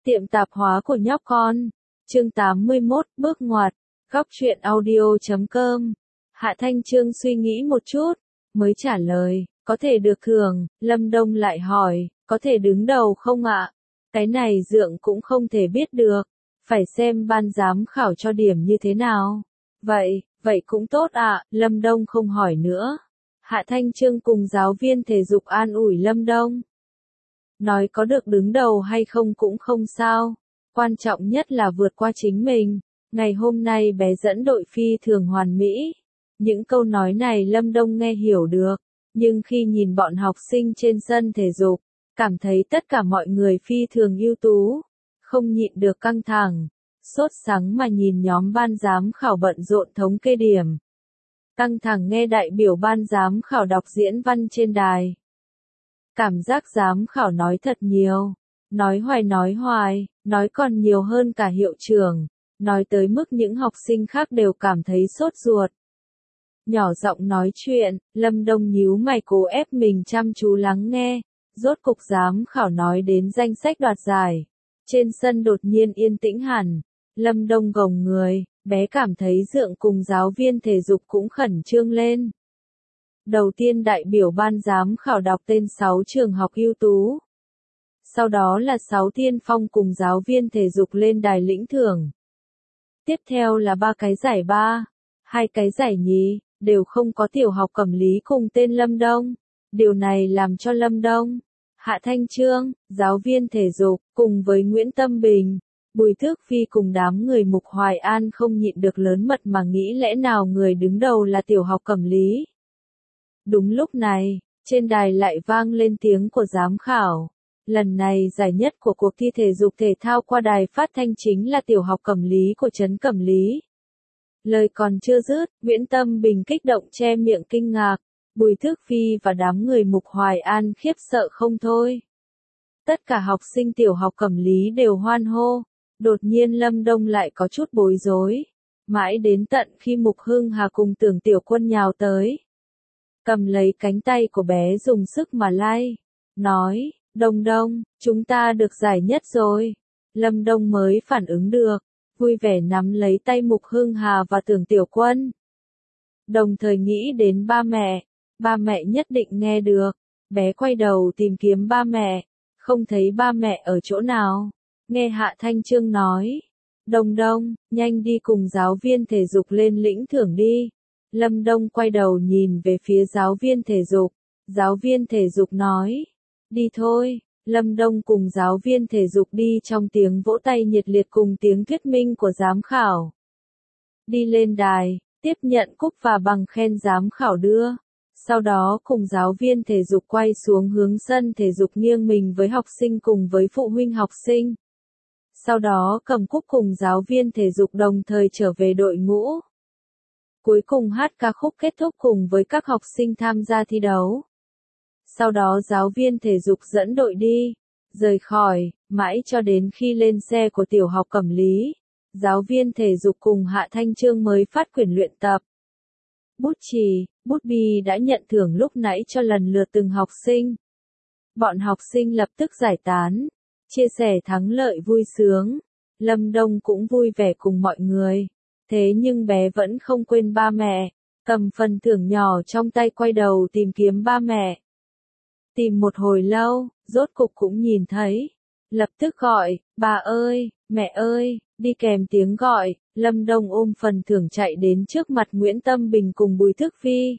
Tiệm tạp hóa của nhóc con. Chương 81, bước ngoặt. Góc truyện audio.com. Hạ Thanh Trương suy nghĩ một chút, mới trả lời, có thể được thưởng. Lâm Đông lại hỏi, có thể đứng đầu không ạ? Cái này dượng cũng không thể biết được, phải xem ban giám khảo cho điểm như thế nào. Vậy cũng tốt ạ. Lâm Đông không hỏi nữa. Hạ Thanh Trương cùng giáo viên thể dục an ủi Lâm Đông. Nói có được đứng đầu hay không cũng không sao, quan trọng nhất là vượt qua chính mình. Ngày hôm nay bé dẫn đội phi thường hoàn mỹ. Những câu nói này Lâm Đông nghe hiểu được, nhưng khi nhìn bọn học sinh trên sân thể dục, cảm thấy tất cả mọi người phi thường ưu tú, không nhịn được căng thẳng, sốt sắng mà nhìn nhóm ban giám khảo bận rộn thống kê điểm. Căng thẳng nghe đại biểu ban giám khảo đọc diễn văn trên đài. Cảm giác giám khảo nói thật nhiều, nói hoài, nói còn nhiều hơn cả hiệu trưởng, nói tới mức những học sinh khác đều cảm thấy sốt ruột. Nhỏ giọng nói chuyện, Lâm Đông nhíu mày cố ép mình chăm chú lắng nghe, rốt cục giám khảo nói đến danh sách đoạt giải. Trên sân đột nhiên yên tĩnh hẳn, Lâm Đông gồng người, bé cảm thấy dượng cùng giáo viên thể dục cũng khẩn trương lên. Đầu tiên đại biểu ban giám khảo đọc tên 6 trường học ưu tú. Sau đó là 6 tiên phong cùng giáo viên thể dục lên đài lĩnh thưởng. Tiếp theo là 3 cái giải ba, 2 cái giải nhì, đều không có tiểu học Cẩm Lý cùng tên Lâm Đông. Điều này làm cho Lâm Đông, Hạ Thanh Trương, giáo viên thể dục, cùng với Nguyễn Tâm Bình, Bùi Thước Phi cùng đám người Mục Hoài An không nhịn được lớn mật mà nghĩ lẽ nào người đứng đầu là tiểu học Cẩm Lý. Đúng lúc này, trên đài lại vang lên tiếng của giám khảo. Lần này giải nhất của cuộc thi thể dục thể thao qua đài phát thanh chính là tiểu học Cẩm Lý của trấn Cẩm Lý. Lời còn chưa dứt, Nguyễn Tâm Bình kích động che miệng kinh ngạc, Bùi Thước Phi và đám người Mục Hoài An khiếp sợ không thôi. Tất cả học sinh tiểu học Cẩm Lý đều hoan hô, đột nhiên Lâm Đông lại có chút bối rối. Mãi đến tận khi Mục Hưng Hà cùng Tưởng Tiểu Quân nhào tới, cầm lấy cánh tay của bé dùng sức mà lay, nói, Đông, chúng ta được giải nhất rồi. Lâm Đông mới phản ứng được, vui vẻ nắm lấy tay Mục Hưng Hà và Tưởng Tiểu Quân. Đồng thời nghĩ đến ba mẹ nhất định nghe được, bé quay đầu tìm kiếm ba mẹ, không thấy ba mẹ ở chỗ nào. Nghe Hạ Thanh Trương nói, Đông, nhanh đi cùng giáo viên thể dục lên lĩnh thưởng đi. Lâm Đông quay đầu nhìn về phía giáo viên thể dục. Giáo viên thể dục nói, đi thôi. Lâm Đông cùng giáo viên thể dục đi trong tiếng vỗ tay nhiệt liệt cùng tiếng thuyết minh của giám khảo. Đi lên đài, tiếp nhận cúp và bằng khen giám khảo đưa. Sau đó cùng giáo viên thể dục quay xuống hướng sân thể dục nghiêng mình với học sinh cùng với phụ huynh học sinh. Sau đó cầm cúp cùng giáo viên thể dục đồng thời trở về đội ngũ. Cuối cùng hát ca khúc kết thúc cùng với các học sinh tham gia thi đấu. Sau đó giáo viên thể dục dẫn đội đi, rời khỏi, mãi cho đến khi lên xe của tiểu học Cẩm Lý. Giáo viên thể dục cùng Hạ Thanh Trương mới phát quyển luyện tập. Bút chì, bút bi đã nhận thưởng lúc nãy cho lần lượt từng học sinh. Bọn học sinh lập tức giải tán, chia sẻ thắng lợi vui sướng. Lâm Đông cũng vui vẻ cùng mọi người. Thế nhưng bé vẫn không quên ba mẹ, cầm phần thưởng nhỏ trong tay quay đầu tìm kiếm ba mẹ. Tìm một hồi lâu, rốt cục cũng nhìn thấy. Lập tức gọi, bà ơi, mẹ ơi, đi kèm tiếng gọi, Lâm Đông ôm phần thưởng chạy đến trước mặt Nguyễn Tâm Bình cùng Bùi Thước Phi.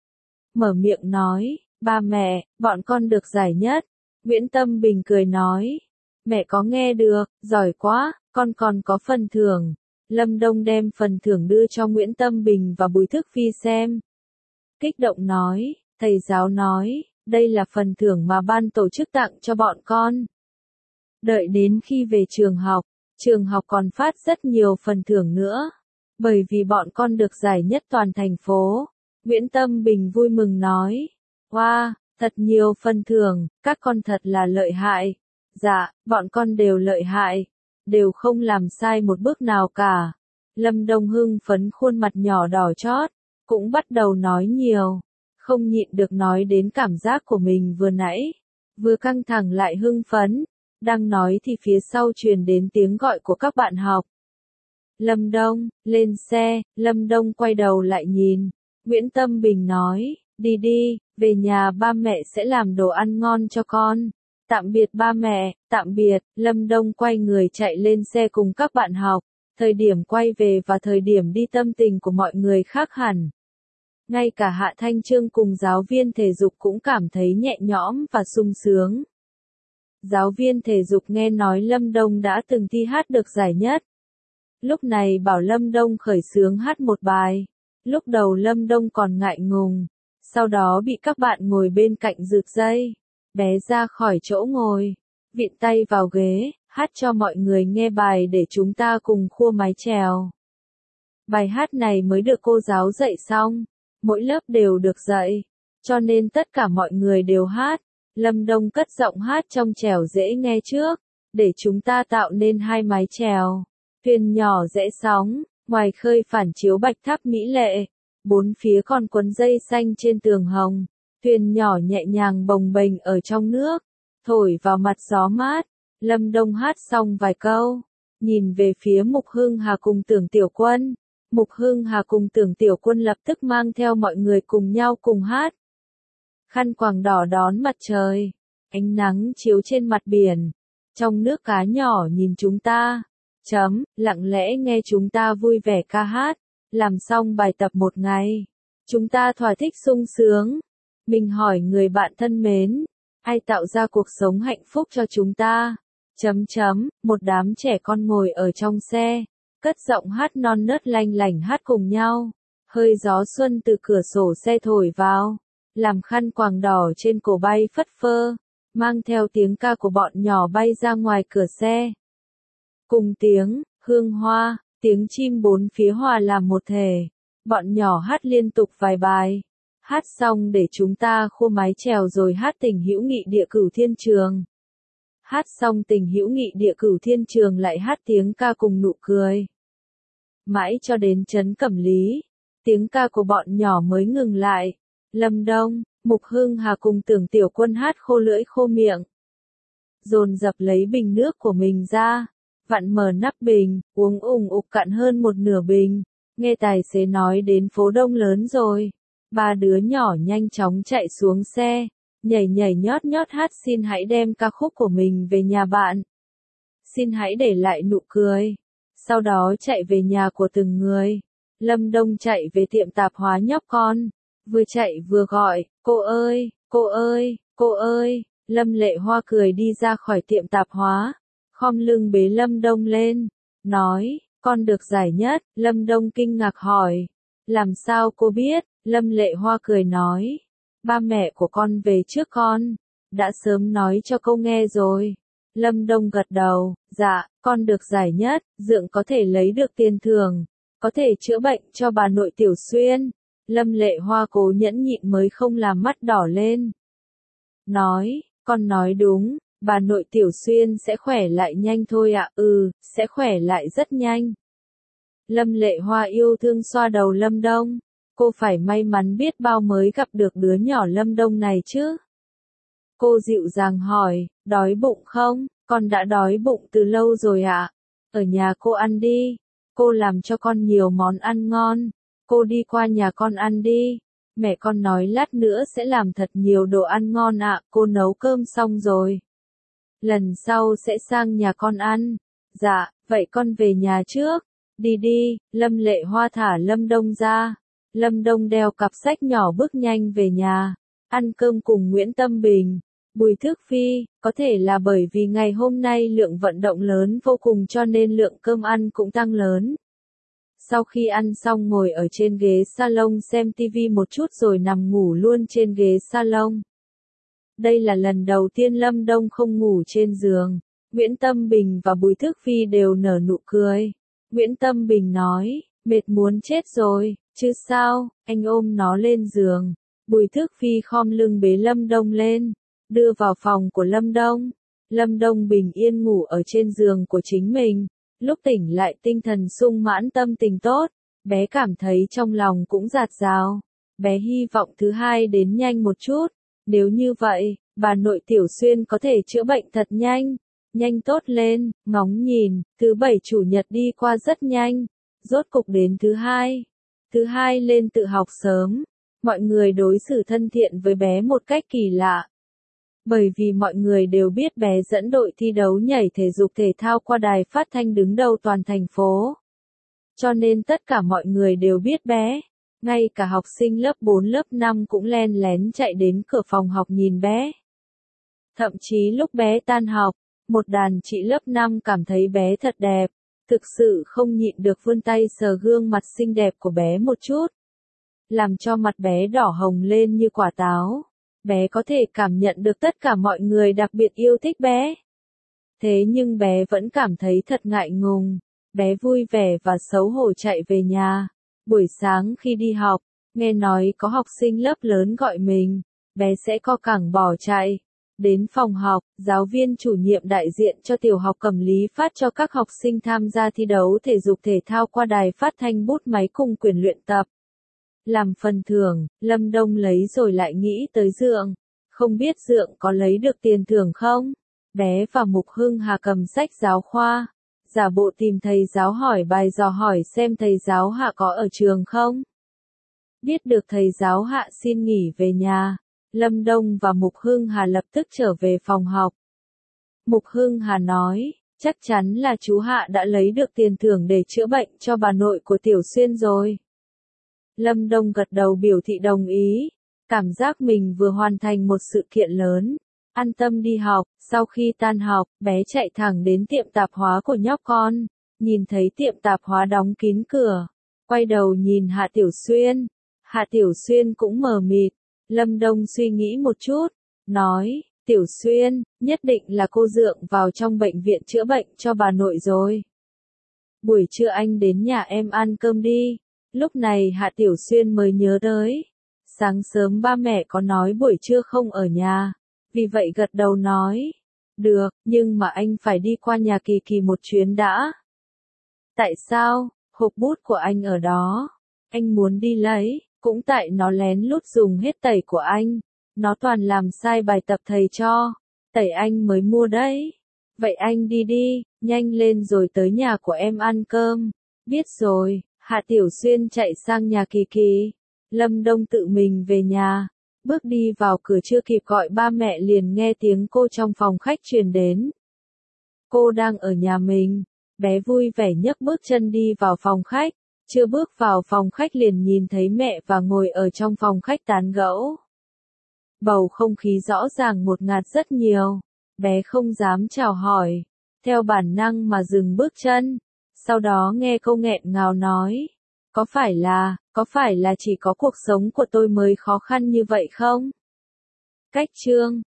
Mở miệng nói, ba mẹ, bọn con được giải nhất. Nguyễn Tâm Bình cười nói, mẹ có nghe được, giỏi quá, con còn có phần thưởng. Lâm Đông đem phần thưởng đưa cho Nguyễn Tâm Bình và Bùi Thước Phi xem. Kích động nói, thầy giáo nói, đây là phần thưởng mà ban tổ chức tặng cho bọn con. Đợi đến khi về trường học còn phát rất nhiều phần thưởng nữa. Bởi vì bọn con được giải nhất toàn thành phố. Nguyễn Tâm Bình vui mừng nói, wow, thật nhiều phần thưởng, các con thật là lợi hại. Dạ, bọn con đều lợi hại. Đều không làm sai một bước nào cả. Lâm Đông hưng phấn khuôn mặt nhỏ đỏ chót, cũng bắt đầu nói nhiều, không nhịn được nói đến cảm giác của mình vừa nãy, vừa căng thẳng lại hưng phấn, Đang nói thì phía sau truyền đến tiếng gọi của các bạn học. Lâm Đông, lên xe, Lâm Đông quay đầu lại nhìn. Nguyễn Tâm Bình nói, đi đi, về nhà ba mẹ sẽ làm đồ ăn ngon cho con. Tạm biệt ba mẹ, tạm biệt, Lâm Đông quay người chạy lên xe cùng các bạn học. Thời điểm quay về và thời điểm đi tâm tình của mọi người khác hẳn. Ngay cả Hạ Thanh Chương cùng giáo viên thể dục cũng cảm thấy nhẹ nhõm và sung sướng. Giáo viên thể dục nghe nói Lâm Đông đã từng thi hát được giải nhất. Lúc này bảo Lâm Đông khởi xướng hát một bài. Lúc đầu Lâm Đông còn ngại ngùng. Sau đó bị các bạn ngồi bên cạnh rượt dây. Bé ra khỏi chỗ ngồi. Vịn tay vào ghế, hát cho mọi người nghe bài để chúng ta cùng khua mái chèo. Bài hát này mới được cô giáo dạy xong. Mỗi lớp đều được dạy. Cho nên tất cả mọi người đều hát. Lâm Đông cất giọng hát trong trẻo dễ nghe trước. Để chúng ta tạo nên hai mái chèo. Thuyền nhỏ rẽ sóng, ngoài khơi phản chiếu bạch tháp mỹ lệ. Bốn phía còn quấn dây xanh trên tường hồng. Thuyền nhỏ nhẹ nhàng bồng bềnh ở trong nước. Thổi vào mặt gió mát. Lâm Đông hát xong vài câu. Nhìn về phía Mục Hưng Hà cùng Tưởng Tiểu Quân. Mục Hưng Hà cùng Tưởng Tiểu Quân lập tức mang theo mọi người cùng nhau cùng hát. Khăn quàng đỏ đón mặt trời. Ánh nắng chiếu trên mặt biển. Trong nước cá nhỏ nhìn chúng ta. Lặng lẽ nghe chúng ta vui vẻ ca hát. Làm xong bài tập một ngày. Chúng ta thỏa thích sung sướng. Mình hỏi người bạn thân mến. Ai tạo ra cuộc sống hạnh phúc cho chúng ta? Một đám trẻ con ngồi ở trong xe. Cất giọng hát non nớt lanh lảnh hát cùng nhau. Hơi gió xuân từ cửa sổ xe thổi vào. Làm khăn quàng đỏ trên cổ bay phất phơ. Mang theo tiếng ca của bọn nhỏ bay ra ngoài cửa xe. Cùng tiếng, hương hoa, tiếng chim bốn phía hòa làm một thể. Bọn nhỏ hát liên tục vài bài. Hát xong để chúng ta khua mái chèo rồi hát tình hữu nghị địa cửu thiên trường. Hát xong tình hữu nghị địa cửu thiên trường lại hát tiếng ca cùng nụ cười. Mãi cho đến Trấn Cẩm Lý, tiếng ca của bọn nhỏ mới ngừng lại. Lâm Đông, Mục Hưng Hà cùng Tưởng Tiểu Quân hát khô lưỡi khô miệng. Dồn dập lấy bình nước của mình ra, vặn mở nắp bình, uống ủng ục cạn hơn một nửa bình. Nghe tài xế nói đến phố Đông lớn rồi. Ba đứa nhỏ nhanh chóng chạy xuống xe, nhảy nhảy nhót nhót hát xin hãy đem ca khúc của mình về nhà bạn. Xin hãy để lại nụ cười. Sau đó chạy về nhà của từng người. Lâm Đông chạy về tiệm tạp hóa nhóc con. Vừa chạy vừa gọi, cô ơi, cô ơi, cô ơi. Lâm Lệ Hoa cười đi ra khỏi tiệm tạp hóa. Khom lưng bế Lâm Đông lên. Nói, con được giải nhất. Lâm Đông kinh ngạc hỏi. Làm sao cô biết? Lâm Lệ Hoa cười nói. Ba mẹ của con về trước con. Đã sớm nói cho cô nghe rồi. Lâm Đông gật đầu. Dạ, con được giải nhất. Dượng có thể lấy được tiền thưởng. Có thể chữa bệnh cho bà nội Tiểu Xuyên. Lâm Lệ Hoa cố nhẫn nhịn mới không làm mắt đỏ lên. Nói, con nói đúng. Bà nội Tiểu Xuyên sẽ khỏe lại nhanh thôi ạ. Sẽ khỏe lại rất nhanh. Lâm Lệ Hoa yêu thương xoa đầu Lâm Đông. Cô phải may mắn biết bao mới gặp được đứa nhỏ Lâm Đông này chứ. Cô dịu dàng hỏi, đói bụng không? Con đã đói bụng từ lâu rồi ạ. Ở nhà cô ăn đi. Cô làm cho con nhiều món ăn ngon. Cô đi qua nhà con ăn đi. Mẹ con nói lát nữa sẽ làm thật nhiều đồ ăn ngon ạ. Cô nấu cơm xong rồi. Lần sau sẽ sang nhà con ăn. Dạ, vậy con về nhà trước. Đi đi, Lâm Lệ Hoa thả Lâm Đông ra. Lâm Đông đeo cặp sách nhỏ bước nhanh về nhà. Ăn cơm cùng Nguyễn Tâm Bình, Bùi Thước Phi. Có thể là bởi vì ngày hôm nay lượng vận động lớn vô cùng cho nên lượng cơm ăn cũng tăng lớn. Sau khi ăn xong ngồi ở trên ghế salon xem tivi một chút rồi nằm ngủ luôn trên ghế salon. Đây là lần đầu tiên Lâm Đông không ngủ trên giường. Nguyễn Tâm Bình và Bùi Thước Phi đều nở nụ cười. Nguyễn Tâm Bình nói, mệt muốn chết rồi, chứ sao, anh ôm nó lên giường. Bùi Thước Phi khom lưng bế Lâm Đông lên, đưa vào phòng của Lâm Đông. Lâm Đông bình yên ngủ ở trên giường của chính mình. Lúc tỉnh lại tinh thần sung mãn tâm tình tốt, bé cảm thấy trong lòng cũng dạt dào. Bé hy vọng thứ hai đến nhanh một chút. Nếu như vậy, bà nội Tiểu Xuyên có thể chữa bệnh thật nhanh. nhanh tốt lên, ngóng nhìn, thứ bảy chủ nhật đi qua rất nhanh, rốt cục đến thứ hai. Thứ hai lên tự học sớm, mọi người đối xử thân thiện với bé một cách kỳ lạ. Bởi vì mọi người đều biết bé dẫn đội thi đấu nhảy thể dục thể thao qua đài phát thanh đứng đầu toàn thành phố. Cho nên tất cả mọi người đều biết bé. Ngay cả học sinh lớp 4 lớp 5 cũng len lén chạy đến cửa phòng học nhìn bé. Thậm chí lúc bé tan học, một đàn chị lớp 5 cảm thấy bé thật đẹp, thực sự không nhịn được vươn tay sờ gương mặt xinh đẹp của bé một chút. Làm cho mặt bé đỏ hồng lên như quả táo. Bé có thể cảm nhận được tất cả mọi người đặc biệt yêu thích bé. Thế nhưng bé vẫn cảm thấy thật ngại ngùng. Bé vui vẻ và xấu hổ chạy về nhà. Buổi sáng khi đi học, nghe nói có học sinh lớp lớn gọi mình, bé sẽ co cẳng bỏ chạy. Đến phòng học, giáo viên chủ nhiệm đại diện cho tiểu học Cẩm Lý phát cho các học sinh tham gia thi đấu thể dục thể thao qua đài phát thanh bút máy cùng quyền luyện tập. Làm phần thưởng, Lâm Đông lấy rồi lại nghĩ tới Dượng. Không biết Dượng có lấy được tiền thưởng không? Bé và Mục Hưng Hà cầm sách giáo khoa. Giả bộ tìm thầy giáo hỏi bài dò hỏi xem thầy giáo Hạ có ở trường không? Biết được thầy giáo Hạ xin nghỉ về nhà. Lâm Đông và Mục Hưng Hà lập tức trở về phòng học. Mục Hưng Hà nói, chắc chắn là chú Hạ đã lấy được tiền thưởng để chữa bệnh cho bà nội của Tiểu Xuyên rồi. Lâm Đông gật đầu biểu thị đồng ý, cảm giác mình vừa hoàn thành một sự kiện lớn, an tâm đi học. Sau khi tan học, bé chạy thẳng đến tiệm tạp hóa của nhóc con, nhìn thấy tiệm tạp hóa đóng kín cửa, quay đầu nhìn Hạ Tiểu Xuyên. Hạ Tiểu Xuyên cũng mờ mịt. Lâm Đông suy nghĩ một chút, nói, Tiểu Xuyên, nhất định là cô Dượng vào trong bệnh viện chữa bệnh cho bà nội rồi. Buổi trưa anh đến nhà em ăn cơm đi. Lúc này Hạ Tiểu Xuyên mới nhớ tới. Sáng sớm ba mẹ có nói buổi trưa không ở nhà. Vì vậy gật đầu nói. Được, nhưng mà anh phải đi qua nhà Kỳ Kỳ một chuyến đã. Tại sao? Hộp bút của anh ở đó. Anh muốn đi lấy, cũng tại nó lén lút dùng hết tẩy của anh. Nó toàn làm sai bài tập thầy cho. Tẩy anh mới mua đấy. Vậy anh đi đi, nhanh lên rồi tới nhà của em ăn cơm. Biết rồi. Hạ Tiểu Xuyên chạy sang nhà Kỳ Kỳ. Lâm Đông tự mình về nhà. Bước đi vào cửa chưa kịp gọi ba mẹ liền nghe tiếng cô trong phòng khách truyền đến. Cô đang ở nhà mình. Bé vui vẻ nhấc bước chân đi vào phòng khách. Chưa bước vào phòng khách liền nhìn thấy mẹ và ngồi ở trong phòng khách tán gẫu. Bầu không khí rõ ràng ngột ngạt rất nhiều. Bé không dám chào hỏi. Theo bản năng mà dừng bước chân. Sau đó nghe câu nghẹn ngào nói. Có phải là chỉ có cuộc sống của tôi mới khó khăn như vậy không? Cách chương